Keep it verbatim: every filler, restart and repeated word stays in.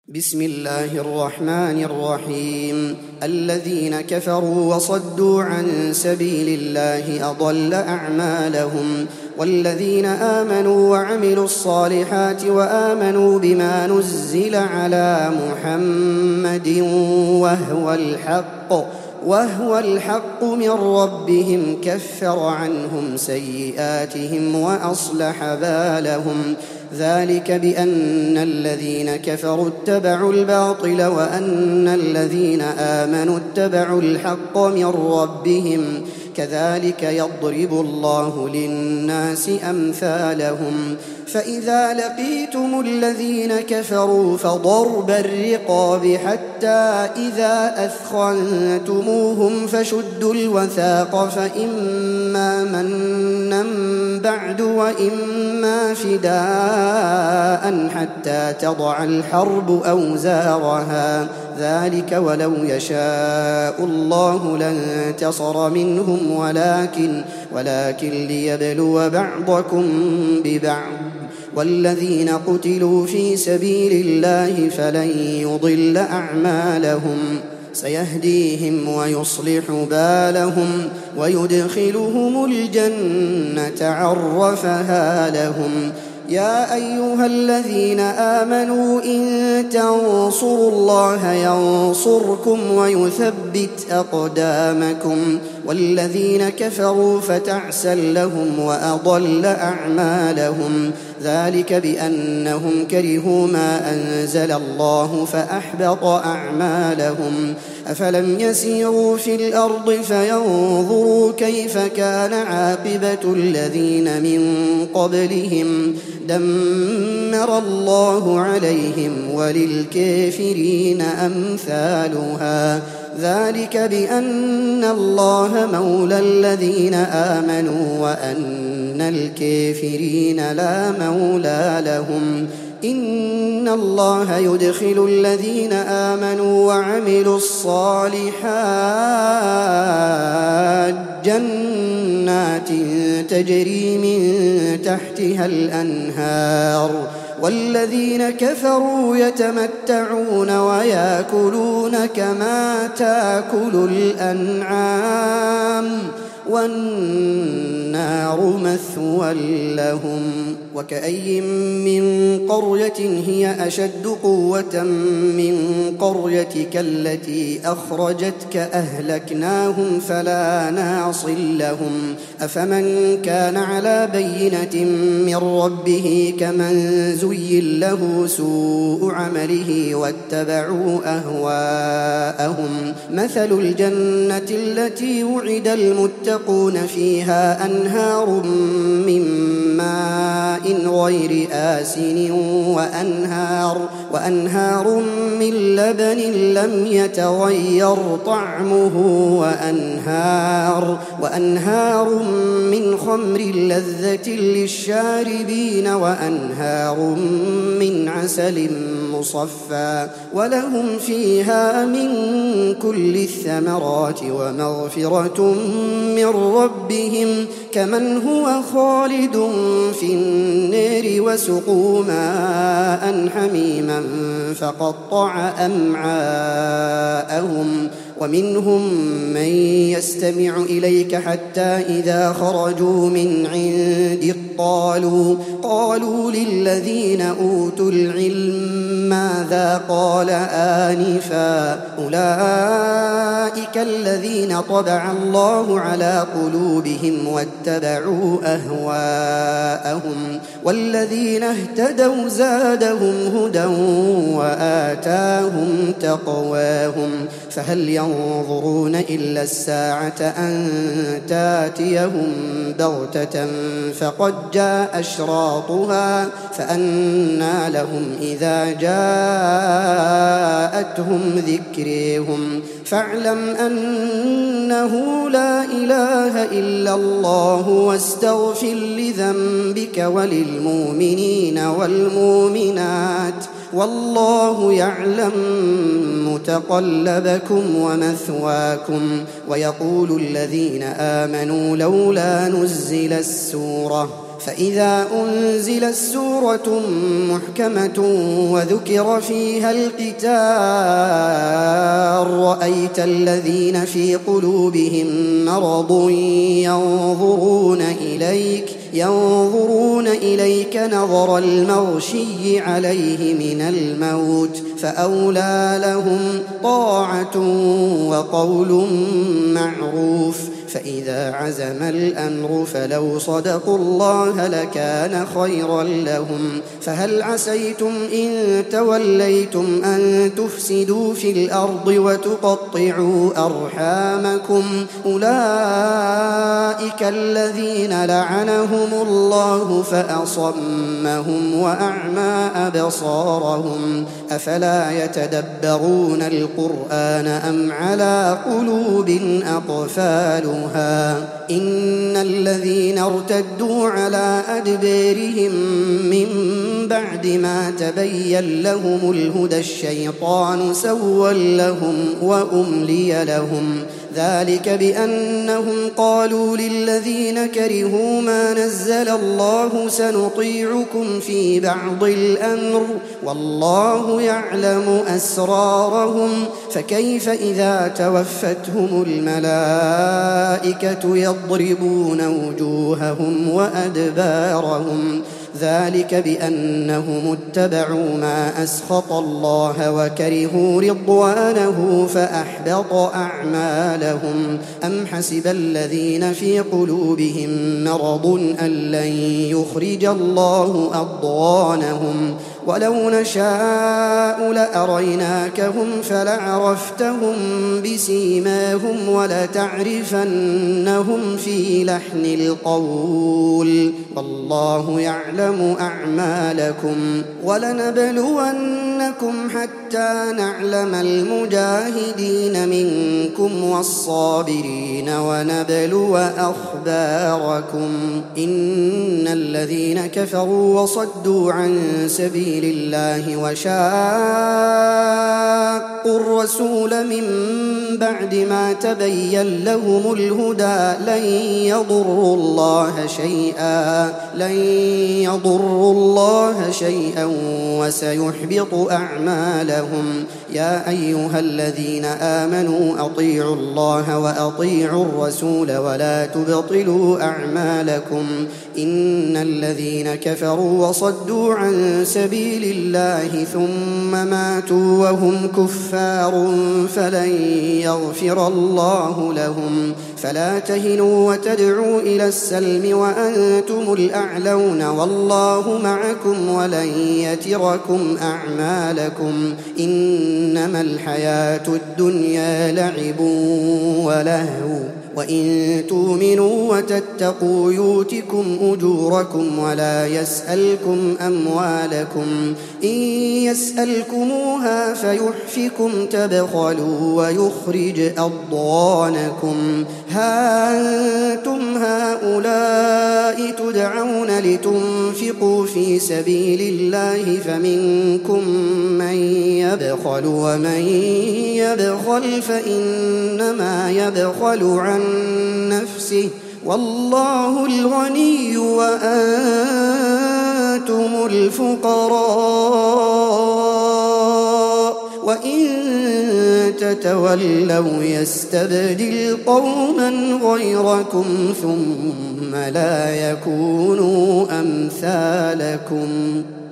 بسم الله الرحمن الرحيم. الذين كفروا وصدوا عن سبيل الله أضل أعمالهم، والذين آمنوا وعملوا الصالحات وآمنوا بما نزل على محمد وهو الحق وهو الحق من ربهم كفر عنهم سيئاتهم وأصلح بالهم. ذلك بأن الذين كفروا اتبعوا الباطل وأن الذين آمنوا اتبعوا الحق من ربهم، كذلك يضرب الله للناس أمثالهم. فإذا لقيتم الذين كفروا فضرب الرقاب حتى إذا أثخنتموهم فشدوا الوثاق، فإما منا بعد وإما فداء حتى تضع الحرب أوزارها، ذلك ولو يشاء الله لانتصر منهم ولكن, ولكن ليبلو بعضكم ببعض. والذين قتلوا في سبيل الله فلن يضل أعمالهم، سيهديهم ويصلح بالهم ويدخلهم الجنة عرفها لهم. يا أيها الذين آمنوا إن تنصروا الله ينصركم ويثبت أقدامكم، والذين كفروا فتعسا لهم وأضل أعمالهم، ذلك بأنهم كرهوا ما أنزل الله فأحبط أعمالهم. أفلم يسيروا في الأرض فينظروا كيف كان عاقبة الذين من قبلهم، دمر الله عليهم وللكافرين أمثالها، ذلك بأن الله مولى الذين آمنوا وأن الكافرين لا مولى لهم. إن الله يدخل الذين آمنوا وعملوا الصالحات جنات تجري من تحتها الأنهار، والذين كفروا يتمتعون ويأكلون كما تأكل الأنعام والنار مثوى لهم. وكأي من قرية هي أشد قوة من قريتك التي أخرجتك أهلكناهم فلا ناصر لهم. أفمن كان على بينة من ربه كمن زين له سوء عمله واتبعوا أهواءهم. مثل الجنة التي وعد المتقون فيها أنهار من ماء غير آسن وأنهار, وأنهار من لبن لم يتغير طعمه وأنهار, وأنهار من خمر لذة للشاربين وأنهار من عسل مصفى ولهم فيها من كل الثمرات ومغفرة من ربهم كمن هو خالد في النار وسقوا ماء حميما فقطع أمعاءهم. ومنهم من يستمع إليك حتى إذا خرجوا من عندك قالوا, قالوا للذين أوتوا العلم ماذا قال آنفا أولئك الذين طبع الله على قلوبهم واتبعوا أهواءهم. والذين اهتدوا زادهم هدى وآتاهم تقواهم. فهل ينظرون إلا الساعة أن تاتيهم بغتة فقد جاء أشراطها فأنى لهم إذا جاءتهم ذكرهم. فاعلم أنه لا إله إلا الله واستغفر لذنبك وللمؤمنين والمؤمنات والله يعلم متقلبكم ومثواكم. ويقول الذين آمنوا لولا نزل السورة فإذا أنزلت سورة محكمة وذكر فيها القتال رأيت الذين في قلوبهم مرض ينظرون إليك ينظرون إليك نظر المغشي عليه من الموت فأولى لهم طاعة وقول معروف فإذا عزم الأمر فلو صدقوا الله لكان خيرا لهم فهل عسيتم إن توليتم أن تفسدوا في الأرض وتقطعوا أرحامكم أولئك الذين لعنهم الله فأصمهم وأعمى أبصارهم أفلا يتدبرون القرآن أم على قلوب أقفالها إن الذين ارتدوا على أدبارهم من بعد ما تبين لهم الهدى الشيطان سول لهم وأملي لهم ذلك بأنهم قالوا للذين كرهوا ما نزل الله سنطيعكم في بعض الأمر والله يعلم أسرارهم فكيف إذا توفتهم الملائكة يضربون وجوههم وأدبارهم ذلك بأنهم اتبعوا ما أسخط الله وكرهوا رضوانه فأحبط أعمالهم أم حسب الذين في قلوبهم مرض أن لن يخرج الله أضغانهم ولو نشاء لأريناكهم فلعرفتهم بسيماهم ولتعرفنهم في لحن القول والله يعلم أعمالكم ولنبلونكم حتى نعلم المجاهدين منكم والصابرين ونبلو أخباركم إن الذين كفروا وصدوا عن سبيل الله وشاقوا الرسول من بعد ما تبين لهم الهدى لن يضروا الله شيئا لن يضروا الله شيئا وسيحبط أعمالهم يا أيها الذين آمنوا أطيعوا الله وأطيعوا الرسول ولا تبطلوا أعمالكم إن الذين كفروا وصدوا عن سبيل الله ثم ماتوا وهم كفار فلن يغفر الله لهم فلا تهنوا وتدعوا إلى السلم وأنتم الأعلون والله معكم ولن يتركم أعمالكم إنما الحياة الدنيا لعب ولهو وإن تؤمنوا وتتقوا يؤتكم أجوركم ولا يسألكم أموالكم إن يسألكموها فيحفكم تبخلوا ويخرج أضغانكم ها أنتم هؤلاء تدعون لتنفقوا في سبيل الله فمنكم من يبخل ومن يبخل فإنما يبخل عن نفسه والله الغني وأنتم الفقراء وإن تتولوا يستبدل قوما غيركم ثم لا يكونوا أمثالكم